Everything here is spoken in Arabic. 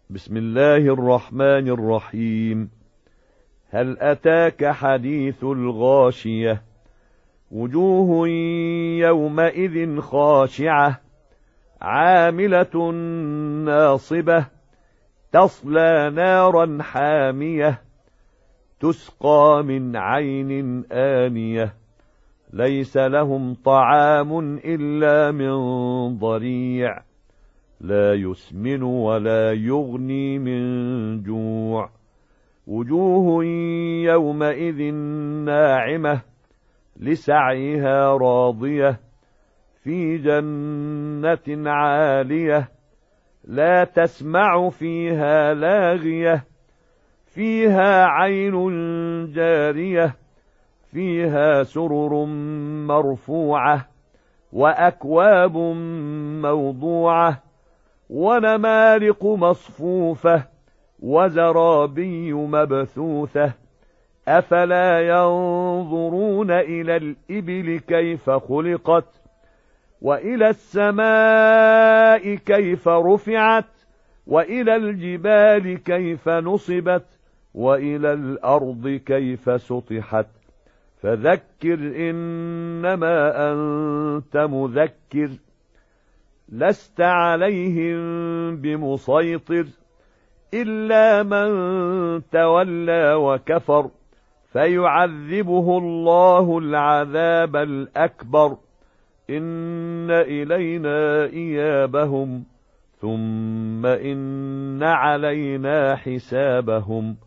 بسم الله الرحمن الرحيم. هل أتاك حديث الغاشية؟ وجوه يومئذ خاشعة عاملة ناصبة تصلى نارا حامية تسقى من عين آنية ليس لهم طعام إلا من ضريع لا يسمن ولا يغني من جوع. وجوه يومئذ ناعمة لسعيها راضية في جنة عالية لا تسمع فيها لاغية فيها عين جارية فيها سرر مرفوعة وأكواب موضوعة ونمارق مصفوفة وزرابي مبثوثة أفلا ينظرون إلى الإبل كيف خلقت وإلى السماء كيف رفعت وإلى الجبال كيف نصبت وإلى الأرض كيف سطحت فذكر إنما أنت مذكر لست عليهم بمسيطر إلا من تولى وكفر فيعذبه الله العذاب الأكبر إن إلينا إيابهم ثم إن علينا حسابهم